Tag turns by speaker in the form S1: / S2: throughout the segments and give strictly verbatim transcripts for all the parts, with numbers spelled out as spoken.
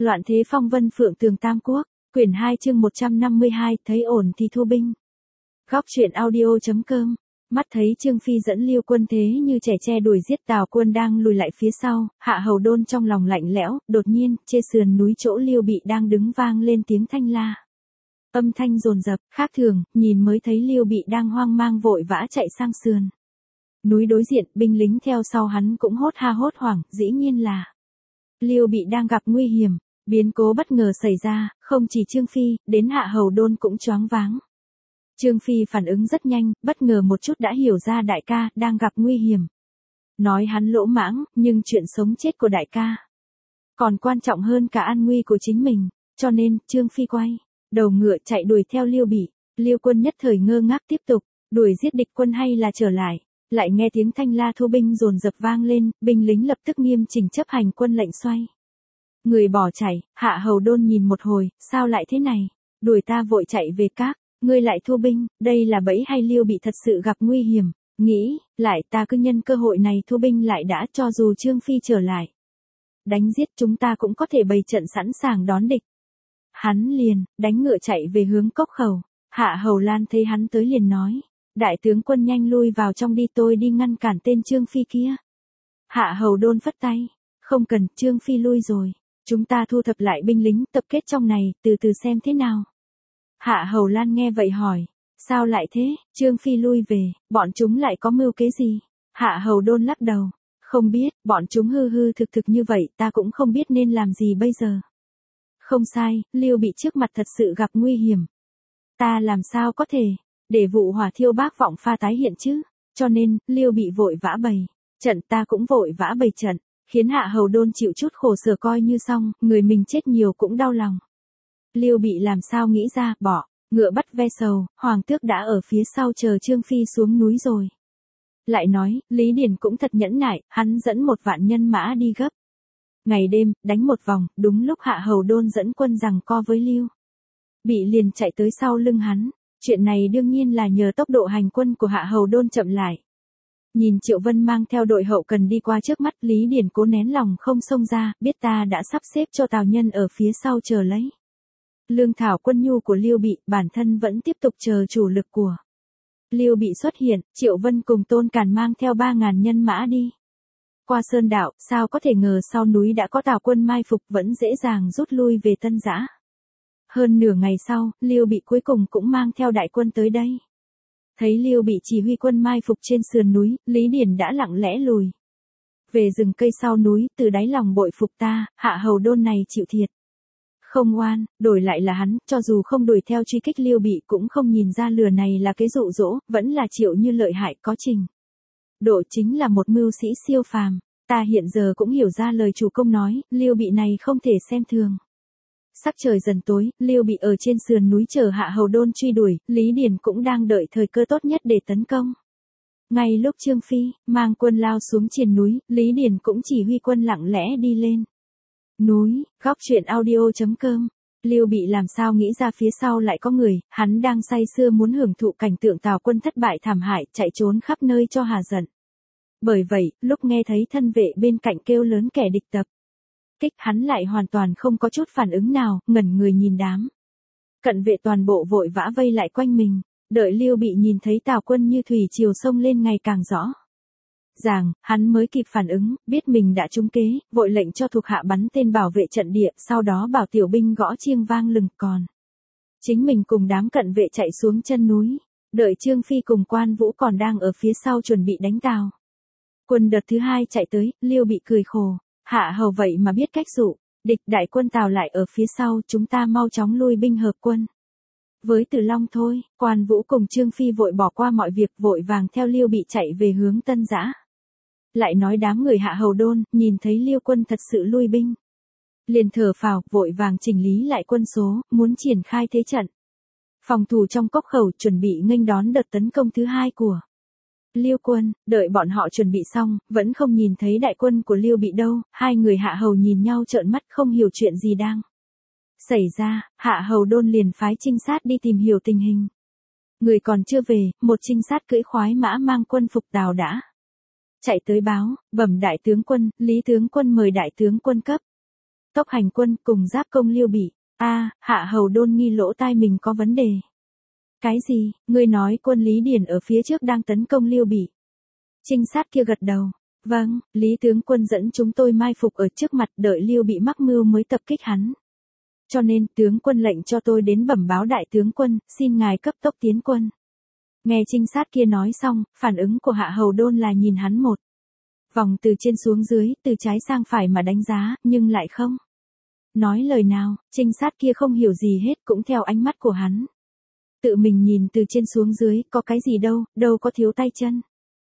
S1: Loạn thế phong vân phượng tường Tam Quốc, quyển hai chương một trăm năm mươi hai, thấy ổn thì thu binh. Góc truyện audio.com. Mắt thấy Trương Phi dẫn Liêu quân thế như trẻ tre đuổi giết Tào quân đang lùi lại phía sau, Hạ Hầu Đôn trong lòng lạnh lẽo, đột nhiên, trên sườn núi chỗ Liêu Bị đang đứng vang lên tiếng thanh la. Âm thanh dồn dập, khác thường, nhìn mới thấy Liêu Bị đang hoang mang vội vã chạy sang sườn núi đối diện, binh lính theo sau hắn cũng hốt ha hốt hoảng, dĩ nhiên là Liêu Bị đang gặp nguy hiểm. Biến cố bất ngờ xảy ra, không chỉ Trương Phi, đến Hạ Hầu Đôn cũng choáng váng. Trương Phi phản ứng rất nhanh, bất ngờ một chút đã hiểu ra đại ca đang gặp nguy hiểm. Nói hắn lỗ mãng, nhưng chuyện sống chết của đại ca còn quan trọng hơn cả an nguy của chính mình, cho nên Trương Phi quay đầu ngựa chạy đuổi theo Liêu Bị. Liêu quân nhất thời ngơ ngác tiếp tục đuổi giết địch quân hay là trở lại. Lại nghe tiếng thanh la thu binh dồn dập vang lên, binh lính lập tức nghiêm chỉnh chấp hành quân lệnh xoay người bỏ chạy. Hạ Hầu Đôn nhìn một hồi, sao lại thế này? Đuổi ta vội chạy về các, ngươi lại thu binh, đây là bẫy hay Liêu Bị thật sự gặp nguy hiểm? Nghĩ lại ta cứ nhân cơ hội này thu binh lại đã, cho dù Trương Phi trở lại đánh giết chúng ta cũng có thể bày trận sẵn sàng đón địch. Hắn liền đánh ngựa chạy về hướng cốc khẩu. Hạ Hầu Lan thấy hắn tới liền nói, đại tướng quân nhanh lui vào trong đi, tôi đi ngăn cản tên Trương Phi kia. Hạ Hầu Đôn phất tay, không cần, Trương Phi lui rồi. Chúng ta thu thập lại binh lính tập kết trong này, từ từ xem thế nào. Hạ Hầu Lan nghe vậy hỏi, sao lại thế? Trương Phi lui về, bọn chúng lại có mưu kế gì? Hạ Hầu Đôn lắc đầu, không biết, bọn chúng hư hư thực thực như vậy, ta cũng không biết nên làm gì bây giờ. Không sai, Liêu Bị trước mặt thật sự gặp nguy hiểm. Ta làm sao có thể để vụ hỏa thiêu bác vọng pha tái hiện chứ? Cho nên, Liêu Bị vội vã bày trận, ta cũng vội vã bày trận. Khiến Hạ Hầu Đôn chịu chút khổ sở coi như xong, người mình chết nhiều cũng đau lòng. Liêu Bị làm sao nghĩ ra, bỏ ngựa bắt ve sầu, hoàng tước đã ở phía sau chờ Trương Phi xuống núi rồi. Lại nói, Lý Điền cũng thật nhẫn nại, hắn dẫn một vạn nhân mã đi gấp. Ngày đêm, đánh một vòng, đúng lúc Hạ Hầu Đôn dẫn quân giằng co với Liêu Bị liền chạy tới sau lưng hắn. Chuyện này đương nhiên là nhờ tốc độ hành quân của Hạ Hầu Đôn chậm lại. Nhìn Triệu Vân mang theo đội hậu cần đi qua trước mắt, Lý Điền cố nén lòng không xông ra, biết ta đã sắp xếp cho Tào nhân ở phía sau chờ lấy lương thảo quân nhu của Liêu Bị, bản thân vẫn tiếp tục chờ chủ lực của Liêu Bị xuất hiện. Triệu Vân cùng Tôn Càn mang theo ba ngàn nhân mã đi qua sơn đạo, sao có thể ngờ sau núi đã có Tào quân mai phục, vẫn dễ dàng rút lui về Tân Giã. Hơn nửa ngày sau, Liêu Bị cuối cùng cũng mang theo đại quân tới đây. Thấy Liêu Bị chỉ huy quân mai phục trên sườn núi, Lý Điền đã lặng lẽ lùi về rừng cây sau núi, từ đáy lòng bội phục ta, Hạ Hầu Đôn này chịu thiệt không oan, đổi lại là hắn, cho dù không đuổi theo truy kích Liêu Bị cũng không nhìn ra lừa này là cái dụ dỗ, vẫn là Triệu Như lợi hại, có trình độ chính là một mưu sĩ siêu phàm. Ta hiện giờ cũng hiểu ra lời chủ công nói, Liêu Bị này không thể xem thường. Sắc trời dần tối, Liêu Bị ở trên sườn núi chờ Hạ Hầu Đôn truy đuổi, Lý Điền cũng đang đợi thời cơ tốt nhất để tấn công. Ngay lúc Trương Phi mang quân lao xuống triền núi, Lý Điền cũng chỉ huy quân lặng lẽ đi lên núi. Góc truyện audio.com. Liêu Bị làm sao nghĩ ra phía sau lại có người, hắn đang say sưa muốn hưởng thụ cảnh tượng Tào quân thất bại thảm hại, chạy trốn khắp nơi cho hà giận. Bởi vậy, lúc nghe thấy thân vệ bên cạnh kêu lớn kẻ địch tập kích, hắn lại hoàn toàn không có chút phản ứng nào, ngẩn người nhìn đám cận vệ toàn bộ vội vã vây lại quanh mình. Đợi Liêu Bị nhìn thấy Tào quân như thủy triều sông lên ngày càng rõ ràng, hắn mới kịp phản ứng, biết mình đã trúng kế, vội lệnh cho thuộc hạ bắn tên bảo vệ trận địa, sau đó bảo tiểu binh gõ chiêng vang lừng, còn chính mình cùng đám cận vệ chạy xuống chân núi. Đợi Trương Phi cùng Quan Vũ còn đang ở phía sau chuẩn bị đánh Tào quân đợt thứ hai chạy tới, Liêu Bị cười khổ, Hạ Hầu vậy mà biết cách dụ địch, đại quân Tào lại ở phía sau, chúng ta mau chóng lui binh hợp quân với Từ Long thôi. Quan Vũ cùng Trương Phi vội bỏ qua mọi việc, vội vàng theo Liêu Bị chạy về hướng Tân Giã. Lại nói đám người Hạ Hầu Đôn, nhìn thấy Liêu quân thật sự lui binh, liền thở phào, vội vàng chỉnh lý lại quân số, muốn triển khai thế trận phòng thủ trong cốc khẩu, chuẩn bị nghênh đón đợt tấn công thứ hai của Liêu quân. Đợi bọn họ chuẩn bị xong, vẫn không nhìn thấy đại quân của Liêu Bị đâu, hai người Hạ Hầu nhìn nhau trợn mắt không hiểu chuyện gì đang xảy ra. Hạ Hầu Đôn liền phái trinh sát đi tìm hiểu tình hình. Người còn chưa về, một trinh sát cưỡi khoái mã mang quân phục Tào đã chạy tới báo, bẩm đại tướng quân, Lý tướng quân mời đại tướng quân cấp Tốc hành quân cùng giáp công Liêu Bị. A, Hạ Hầu Đôn nghi lỗ tai mình có vấn đề. Cái gì, ngươi nói quân Lý Điền ở phía trước đang tấn công Liêu Bị? Trinh sát kia gật đầu. Vâng, Lý tướng quân dẫn chúng tôi mai phục ở trước mặt đợi Liêu Bị mắc mưu mới tập kích hắn. Cho nên tướng quân lệnh cho tôi đến bẩm báo đại tướng quân, xin ngài cấp tốc tiến quân. Nghe trinh sát kia nói xong, phản ứng của Hạ Hầu Đôn là nhìn hắn một vòng từ trên xuống dưới, từ trái sang phải mà đánh giá, nhưng lại không nói lời nào. Trinh sát kia không hiểu gì hết, cũng theo ánh mắt của hắn. Tự mình nhìn từ trên xuống dưới, có cái gì đâu, đâu có thiếu tay chân.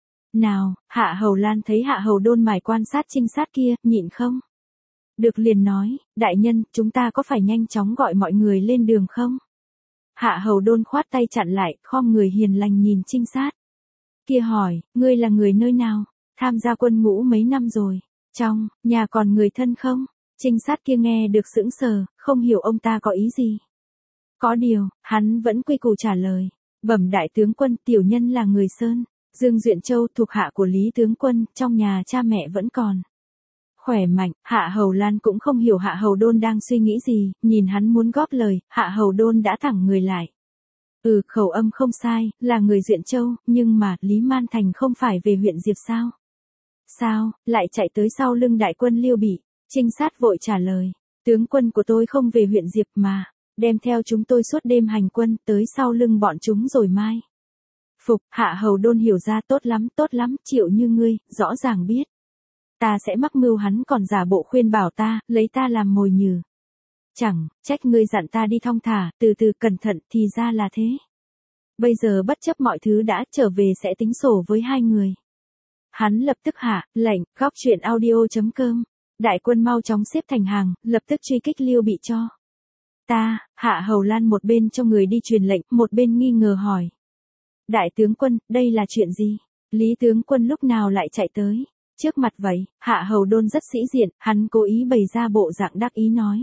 S1: Nào, Hạ Hầu Lan thấy Hạ Hầu Đôn mải quan sát trinh sát kia, nhịn không được liền nói, đại nhân, chúng ta có phải nhanh chóng gọi mọi người lên đường không? Hạ Hầu Đôn khoát tay chặn lại, khom người hiền lành nhìn trinh sát kia hỏi, ngươi là người nơi nào? Tham gia quân ngũ mấy năm rồi? Trong nhà còn người thân không? Trinh sát kia nghe được sững sờ, không hiểu ông ta có ý gì. Có điều, hắn vẫn quy củ trả lời. Bẩm đại tướng quân, tiểu nhân là người Sơn, Dương Duyện Châu thuộc hạ của Lý tướng quân, trong nhà cha mẹ vẫn còn khỏe mạnh. Hạ Hầu Lan cũng không hiểu Hạ Hầu Đôn đang suy nghĩ gì, nhìn hắn muốn góp lời, Hạ Hầu Đôn đã thẳng người lại. Ừ, khẩu âm không sai, là người Duyện Châu, nhưng mà, Lý Man Thành không phải về huyện Diệp sao? Sao, lại chạy tới sau lưng đại quân Liêu Bị? Trinh sát vội trả lời, tướng quân của tôi không về huyện Diệp mà, đem theo chúng tôi suốt đêm hành quân, tới sau lưng bọn chúng rồi mai phục. Hạ Hầu Đôn hiểu ra, tốt lắm, tốt lắm, Triệu Như ngươi, rõ ràng biết ta sẽ mắc mưu, hắn còn giả bộ khuyên bảo ta, lấy ta làm mồi nhử. Chẳng trách ngươi dặn ta đi thong thả, từ từ cẩn thận, thì ra là thế. Bây giờ bất chấp mọi thứ đã trở về sẽ tính sổ với hai người. Hắn lập tức hạ lệnh, góc truyện audio chấm com. Đại quân mau chóng xếp thành hàng, lập tức truy kích Liêu Bị cho ta. Hạ Hầu Lan một bên cho người đi truyền lệnh, một bên nghi ngờ hỏi. Đại tướng quân, đây là chuyện gì? Lý tướng quân lúc nào lại chạy tới trước mặt vậy? Hạ Hầu Đôn rất sĩ diện, hắn cố ý bày ra bộ dạng đắc ý nói.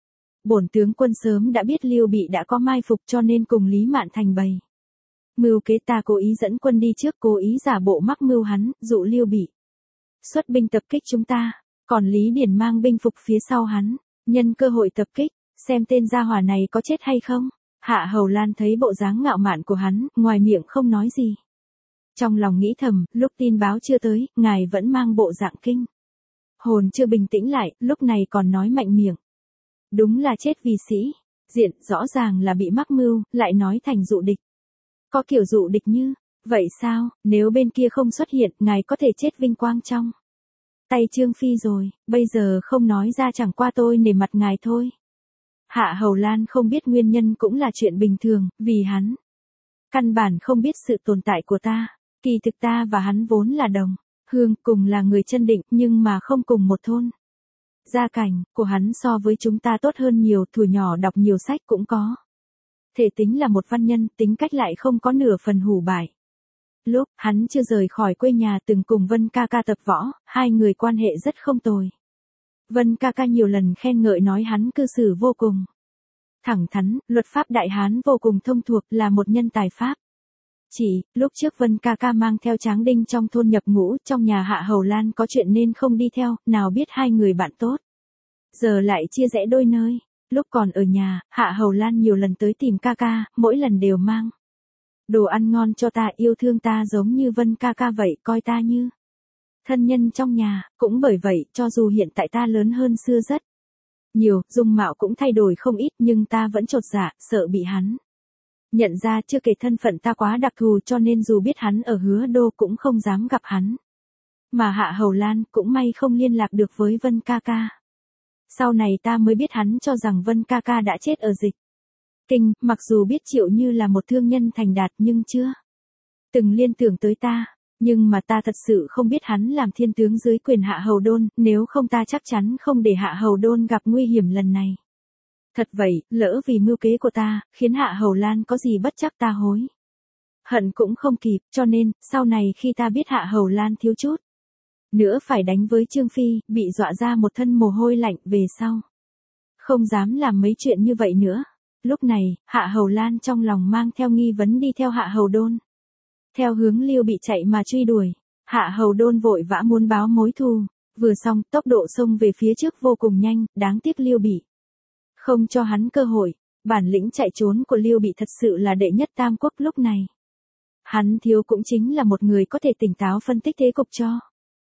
S1: Bổn tướng quân sớm đã biết Liêu Bị đã có mai phục, cho nên cùng Lý Mạn Thành bày mưu kế, ta cố ý dẫn quân đi trước, cố ý giả bộ mắc mưu hắn, dụ Liêu Bị xuất binh tập kích chúng ta, còn Lý Điển mang binh phục phía sau hắn, nhân cơ hội tập kích, xem tên gia hỏa này có chết hay không. Hạ Hầu Lan thấy bộ dáng ngạo mạn của hắn, ngoài miệng không nói gì. Trong lòng nghĩ thầm, lúc tin báo chưa tới, ngài vẫn mang bộ dạng kinh hồn chưa bình tĩnh lại, lúc này còn nói mạnh miệng. Đúng là chết vì sĩ diện, rõ ràng là bị mắc mưu, lại nói thành dụ địch. Có kiểu dụ địch như vậy sao? Nếu bên kia không xuất hiện, ngài có thể chết vinh quang trong tay Trương Phi rồi, bây giờ không nói ra chẳng qua tôi nể mặt ngài thôi. Hạ Hầu Lan không biết nguyên nhân cũng là chuyện bình thường, vì hắn căn bản không biết sự tồn tại của ta. Kỳ thực ta và hắn vốn là đồng hương, cùng là người Chân Định, nhưng mà không cùng một thôn. Gia cảnh của hắn so với chúng ta tốt hơn nhiều, thuở nhỏ đọc nhiều sách cũng có thể tính là một văn nhân, tính cách lại không có nửa phần hủ bại. Lúc hắn chưa rời khỏi quê nhà từng cùng Vân ca ca tập võ, hai người quan hệ rất không tồi. Vân ca ca nhiều lần khen ngợi nói hắn cư xử vô cùng thẳng thắn, luật pháp Đại Hán vô cùng thông thuộc, là một nhân tài pháp. Chỉ, lúc trước Vân ca ca mang theo Tráng Đinh trong thôn nhập ngũ, trong nhà Hạ Hầu Lan có chuyện nên không đi theo, nào biết hai người bạn tốt giờ lại chia rẽ đôi nơi. Lúc còn ở nhà, Hạ Hầu Lan nhiều lần tới tìm ca ca, mỗi lần đều mang đồ ăn ngon cho ta, yêu thương ta giống như Vân ca ca vậy, coi ta như thân nhân trong nhà. Cũng bởi vậy, cho dù hiện tại ta lớn hơn xưa rất nhiều, dung mạo cũng thay đổi không ít, nhưng ta vẫn chột dạ, sợ bị hắn nhận ra, chưa kể thân phận ta quá đặc thù, cho nên dù biết hắn ở Hứa Đô cũng không dám gặp hắn. Mà Hạ Hầu Lan cũng may không liên lạc được với Vân ca ca. Sau này ta mới biết hắn cho rằng Vân ca ca đã chết ở Dịch Kinh, mặc dù biết Triệu Như là một thương nhân thành đạt nhưng chưa từng liên tưởng tới ta. Nhưng mà ta thật sự không biết hắn làm thiên tướng dưới quyền Hạ Hầu Đôn, nếu không ta chắc chắn không để Hạ Hầu Đôn gặp nguy hiểm lần này. Thật vậy, lỡ vì mưu kế của ta, khiến Hạ Hầu Lan có gì bất chắc ta hối hận cũng không kịp, cho nên, sau này khi ta biết Hạ Hầu Lan thiếu chút nữa phải đánh với Trương Phi, bị dọa ra một thân mồ hôi lạnh, về sau không dám làm mấy chuyện như vậy nữa. Lúc này, Hạ Hầu Lan trong lòng mang theo nghi vấn đi theo Hạ Hầu Đôn, theo hướng Liêu Bị chạy mà truy đuổi. Hạ Hầu Đôn vội vã muốn báo mối thù Vừa xong, tốc độ xông về phía trước vô cùng nhanh, đáng tiếc Liêu Bị không cho hắn cơ hội. Bản lĩnh chạy trốn của Liêu Bị thật sự là đệ nhất tam quốc lúc này. Hắn thiếu cũng chính là một người có thể tỉnh táo phân tích thế cục cho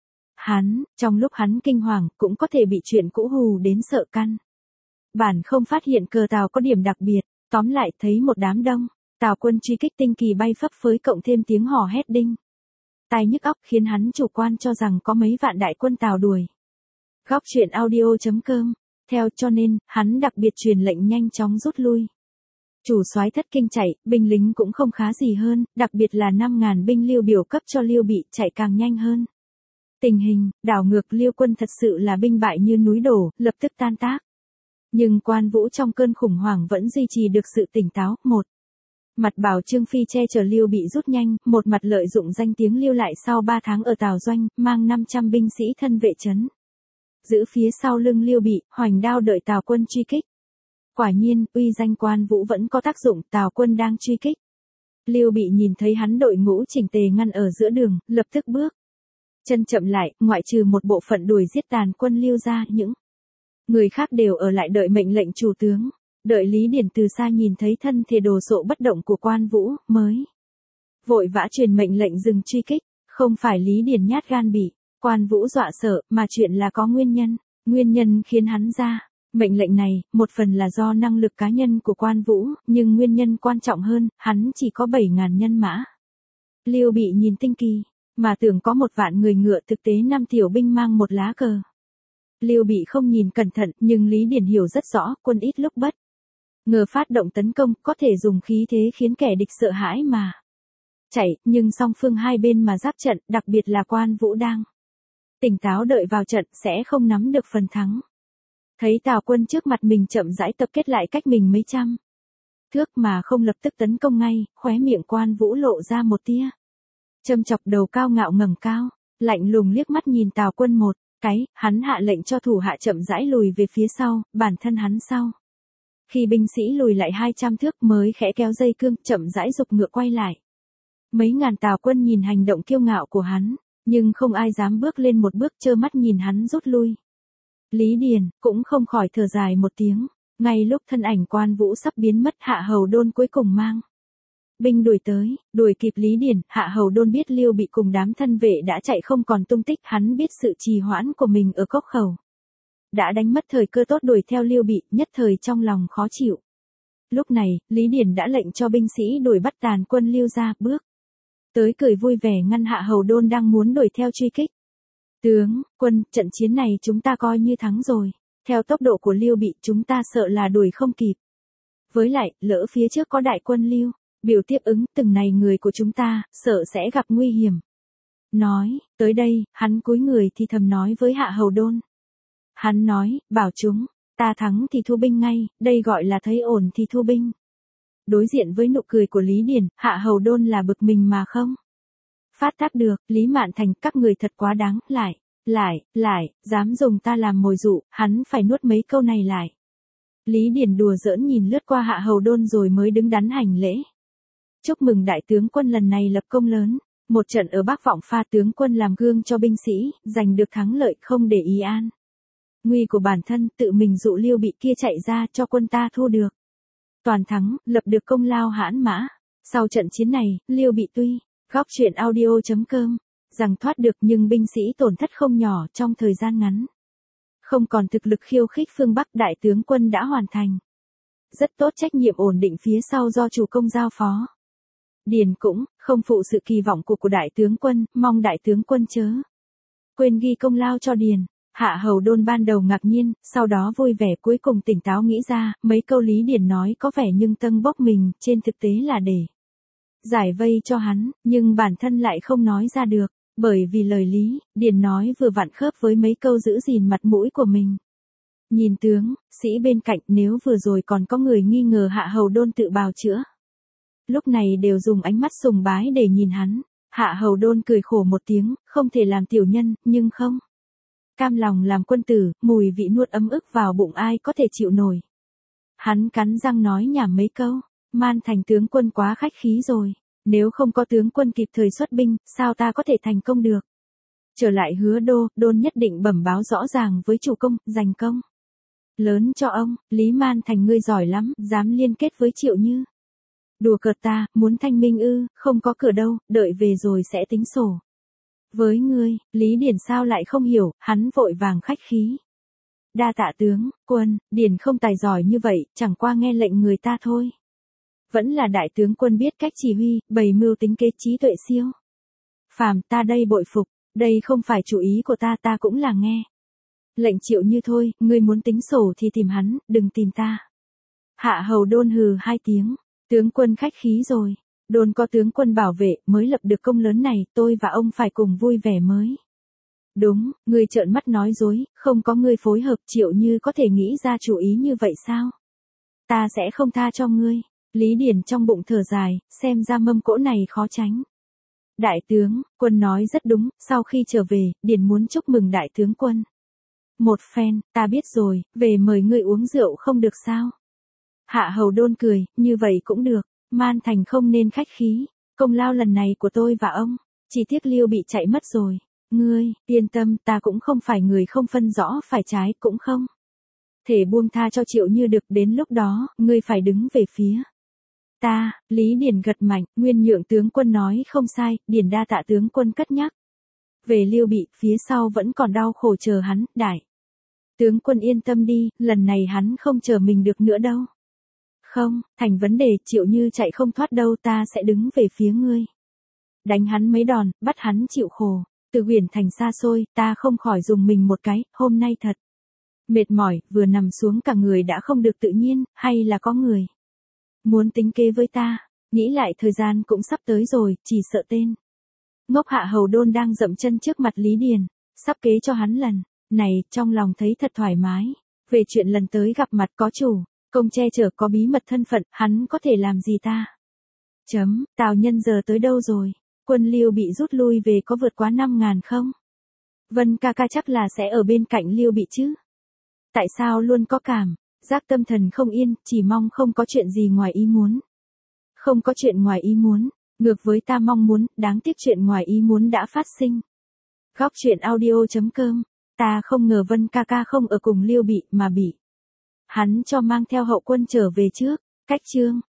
S1: hắn, trong lúc hắn kinh hoàng, cũng có thể bị chuyện cũ hù đến sợ căn. Bản không phát hiện cờ Tào có điểm đặc biệt, tóm lại thấy một đám đông, Tào quân truy kích tinh kỳ bay phấp phới cộng thêm tiếng hò hét đinh tai nhức óc khiến hắn chủ quan cho rằng có mấy vạn đại quân Tào đuổi. Góc truyện audio chấm com, theo cho nên, hắn đặc biệt truyền lệnh nhanh chóng rút lui. Chủ soái thất kinh chạy, binh lính cũng không khá gì hơn, đặc biệt là năm ngàn binh Liêu biểu cấp cho Liêu Bị chạy càng nhanh hơn. Tình hình, đảo ngược Liêu quân thật sự là binh bại như núi đổ, lập tức tan tác. Nhưng Quan Vũ trong cơn khủng hoảng vẫn duy trì được sự tỉnh táo. Một mặt bảo Trương Phi che chở Liêu Bị rút nhanh, một mặt lợi dụng danh tiếng Liêu lại sau ba tháng ở Tào Doanh, mang năm trăm binh sĩ thân vệ trấn giữ phía sau lưng Liêu Bị, hoành đao đợi Tào quân truy kích. Quả nhiên, uy danh Quan Vũ vẫn có tác dụng, Tào quân đang truy kích. Liêu Bị nhìn thấy hắn đội ngũ chỉnh tề ngăn ở giữa đường, lập tức bước chân chậm lại, ngoại trừ một bộ phận đuổi giết tàn quân Liêu ra, những người khác đều ở lại đợi mệnh lệnh chủ tướng. Đợi Lý Điển từ xa nhìn thấy thân thể đồ sộ bất động của Quan Vũ, mới vội vã truyền mệnh lệnh dừng truy kích. Không phải Lý Điển nhát gan bị Quan Vũ dọa sợ, mà chuyện là có nguyên nhân. Nguyên nhân khiến hắn ra mệnh lệnh này, một phần là do năng lực cá nhân của Quan Vũ, nhưng nguyên nhân quan trọng hơn, hắn chỉ có bảy ngàn nhân mã. Liêu Bị nhìn tinh kỳ, mà tưởng có một vạn người ngựa, thực tế năm tiểu binh mang một lá cờ. Liêu Bị không nhìn cẩn thận, nhưng Lý Điển hiểu rất rõ, quân ít lúc bất ngờ phát động tấn công, có thể dùng khí thế khiến kẻ địch sợ hãi mà chạy, nhưng song phương hai bên mà giáp trận, đặc biệt là Quan Vũ đang tỉnh táo đợi vào trận, sẽ không nắm được phần thắng. Thấy Tào quân trước mặt mình chậm rãi tập kết lại cách mình mấy trăm thước mà không lập tức tấn công ngay, khóe miệng Quan Vũ lộ ra một tia châm chọc, đầu cao ngạo ngẩng cao, lạnh lùng liếc mắt nhìn Tào quân một cái, hắn hạ lệnh cho thủ hạ chậm rãi lùi về phía sau, bản thân hắn sau. Khi binh sĩ lùi lại hai trăm thước mới khẽ kéo dây cương, chậm rãi giục ngựa quay lại. Mấy ngàn Tào quân nhìn hành động kiêu ngạo của hắn, nhưng không ai dám bước lên một bước, trơ mắt nhìn hắn rút lui. Lý Điền cũng không khỏi thở dài một tiếng, ngay lúc thân ảnh Quan Vũ sắp biến mất, Hạ Hầu Đôn cuối cùng mang binh đuổi tới, đuổi kịp Lý Điền. Hạ Hầu Đôn biết Liêu Bị cùng đám thân vệ đã chạy không còn tung tích, hắn biết sự trì hoãn của mình ở cốc khẩu đã đánh mất thời cơ tốt đuổi theo Liêu Bị, nhất thời trong lòng khó chịu. Lúc này, Lý Điền đã lệnh cho binh sĩ đuổi bắt tàn quân Liêu ra, bước tới cười vui vẻ ngăn Hạ Hầu Đôn đang muốn đuổi theo truy kích. Tướng, quân, trận chiến này chúng ta coi như thắng rồi. Theo tốc độ của Liêu Bị, chúng ta sợ là đuổi không kịp. Với lại, lỡ phía trước có đại quân Liêu biểu tiếp ứng, từng này người của chúng ta, sợ sẽ gặp nguy hiểm. Nói, tới đây, hắn cúi người thì thầm nói với Hạ Hầu Đôn. Hắn nói, bảo chúng, ta thắng thì thu binh ngay, đây gọi là thấy ổn thì thu binh. Đối diện với nụ cười của Lý Điền, Hạ Hầu Đôn là bực mình mà không phát tác được. Lý Mạn Thành, các người thật quá đáng, lại, lại, lại, dám dùng ta làm mồi dụ, hắn phải nuốt mấy câu này lại. Lý Điền đùa giỡn nhìn lướt qua Hạ Hầu Đôn rồi mới đứng đắn hành lễ. Chúc mừng đại tướng quân lần này lập công lớn, một trận ở Bắc Vọng Pha, tướng quân làm gương cho binh sĩ, giành được thắng lợi, không để ý an nguy của bản thân, tự mình dụ Liêu Bị kia chạy ra cho quân ta thu được toàn thắng, lập được công lao hãn mã. Sau trận chiến này, Liêu Bị tuy góc truyện audio chấm com rằng thoát được, nhưng binh sĩ tổn thất không nhỏ trong thời gian ngắn. Không còn thực lực khiêu khích phương Bắc, đại tướng quân đã hoàn thành rất tốt trách nhiệm ổn định phía sau do chủ công giao phó. Điền cũng không phụ sự kỳ vọng của của đại tướng quân, mong đại tướng quân chớ quên ghi công lao cho Điền. Hạ Hầu Đôn ban đầu ngạc nhiên, sau đó vui vẻ, cuối cùng tỉnh táo nghĩ ra, mấy câu Lý Điền nói có vẻ nhưng tâng bốc mình, trên thực tế là để giải vây cho hắn, nhưng bản thân lại không nói ra được, bởi vì lời Lý Điền nói vừa vặn khớp với mấy câu giữ gìn mặt mũi của mình. Nhìn tướng sĩ bên cạnh, nếu vừa rồi còn có người nghi ngờ Hạ Hầu Đôn tự bào chữa, lúc này đều dùng ánh mắt sùng bái để nhìn hắn. Hạ Hầu Đôn cười khổ một tiếng, không thể làm tiểu nhân, nhưng không cam lòng làm quân tử, mùi vị nuốt ấm ức vào bụng ai có thể chịu nổi. Hắn cắn răng nói nhảm mấy câu, Man Thành tướng quân quá khách khí rồi, nếu không có tướng quân kịp thời xuất binh, sao ta có thể thành công được. Trở lại Hứa Đô, Đôn nhất định bẩm báo rõ ràng với chủ công, giành công lớn cho ông. Lý Man Thành ngươi giỏi lắm, dám liên kết với Triệu Như. Đùa cợt ta, muốn thanh minh ư, không có cửa đâu, đợi về rồi sẽ tính sổ. Với ngươi, Lý Điển sao lại không hiểu, hắn vội vàng khách khí. Đa tạ tướng, quân, Điển không tài giỏi như vậy, chẳng qua nghe lệnh người ta thôi. Vẫn là đại tướng quân biết cách chỉ huy, bày mưu tính kế, trí tuệ siêu. Phàm ta đây bội phục, đây không phải chủ ý của ta, ta cũng là nghe. Lệnh Triệu Như thôi, ngươi muốn tính sổ thì tìm hắn, đừng tìm ta. Hạ hầu Đôn hừ hai tiếng, tướng quân khách khí rồi. Đôn có tướng quân bảo vệ, mới lập được công lớn này, tôi và ông phải cùng vui vẻ mới. Đúng, ngươi trợn mắt nói dối, không có ngươi phối hợp, Triệu Như có thể nghĩ ra chủ ý như vậy sao? Ta sẽ không tha cho ngươi. Lý Điển trong bụng thở dài, xem ra mâm cỗ này khó tránh. Đại tướng, quân nói rất đúng, sau khi trở về, Điển muốn chúc mừng đại tướng quân. Một phen, ta biết rồi, về mời ngươi uống rượu không được sao? Hạ hầu Đôn cười, như vậy cũng được, Man Thành không nên khách khí, công lao lần này của tôi và ông, chỉ tiếc Liêu bị chạy mất rồi. Ngươi, yên tâm, ta cũng không phải người không phân rõ phải trái, cũng không thể buông tha cho Triệu Như được, đến lúc đó, ngươi phải đứng về phía ta. Lý Điển gật mạnh, nguyên nhượng tướng quân nói không sai, Điển đa tạ tướng quân cất nhắc. Về Liêu bị, phía sau vẫn còn đau khổ chờ hắn, đại tướng quân yên tâm đi, lần này hắn không chờ mình được nữa đâu. Không, thành vấn đề, Triệu Như chạy không thoát đâu, ta sẽ đứng về phía ngươi. Đánh hắn mấy đòn, bắt hắn chịu khổ. Từ Huyền Thành xa xôi, ta không khỏi dùng mình một cái, hôm nay thật mệt mỏi, vừa nằm xuống cả người đã không được tự nhiên, hay là có người muốn tính kế với ta. Nghĩ lại thời gian cũng sắp tới rồi, chỉ sợ tên ngốc Hạ hầu Đôn đang dậm chân trước mặt Lý Điền, sắp kế cho hắn lần này, trong lòng thấy thật thoải mái. Về chuyện lần tới gặp mặt có chủ công che chở, có bí mật thân phận, hắn có thể làm gì ta? Chấm, Tào Nhân giờ tới đâu rồi? Quân Liêu bị rút lui về có vượt quá năm ngàn không? Vân ca ca chắc là sẽ ở bên cạnh Liêu bị chứ? Tại sao luôn có cảm giác tâm thần không yên, chỉ mong không có chuyện gì ngoài ý muốn. Không có chuyện ngoài ý muốn, ngược với ta mong muốn, đáng tiếc chuyện ngoài ý muốn đã phát sinh. Góc truyện audio chấm com, ta không ngờ Vân ca ca không ở cùng Liêu bị, mà bị hắn cho mang theo hậu quân trở về trước. Cách chương